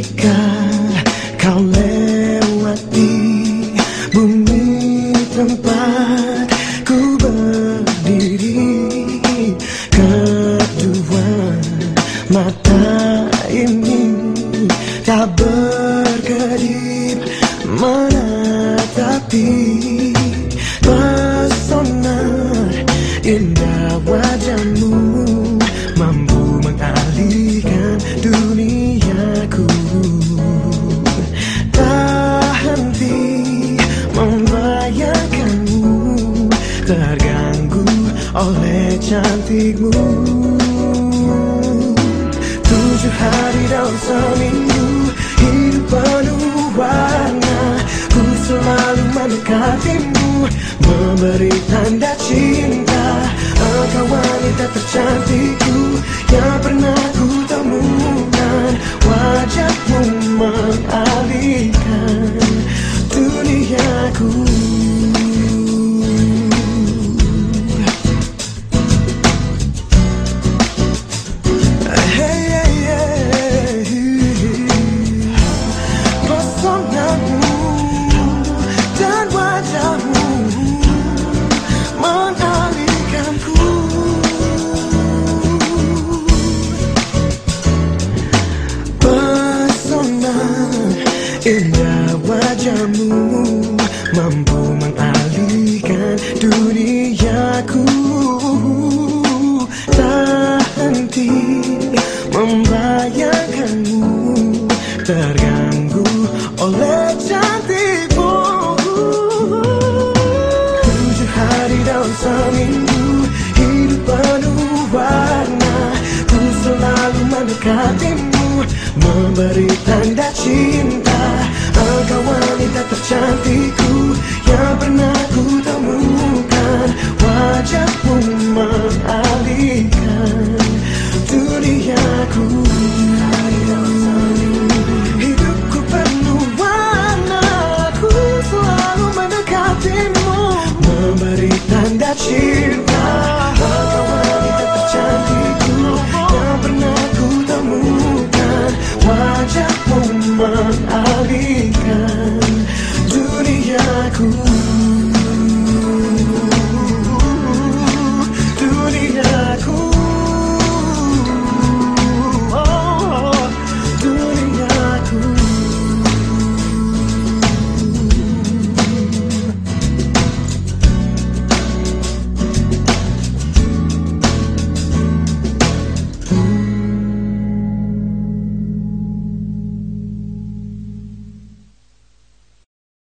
Ketika kau lewati bumi tempat ku berdiri, kedua mata ini tak berkedip menatapi pesona indah wajahmu, mampu mengalihkan duniaku. Tak henti membayangkanmu, terganggu oleh cantikmu. 7 hari dalam seminggu, hidup penuh warna. Ku selalu mendekatimu, memberi tanda cinta. Engkau wanita tercantikku yang pernah ku temukan. Wajahmu mengalihkan duniaku. Pesonamu dan wajahmu mengalihkanku. Pesona indah wajahmu mampu mengalihkan duniaku. Tak henti membayangkanmu, terganggu oleh cantikmu. 7 hari dalam seminggu, hidup penuh warna. Ku selalu mendekatimu, memberi tanda cinta. Engkau wanita tercantikku yang pernah ku temukan. Wajahmu mengalihkan duniaku. Hidupku penuh warna, ku selalu mendekatimu, memberi tanda cinta.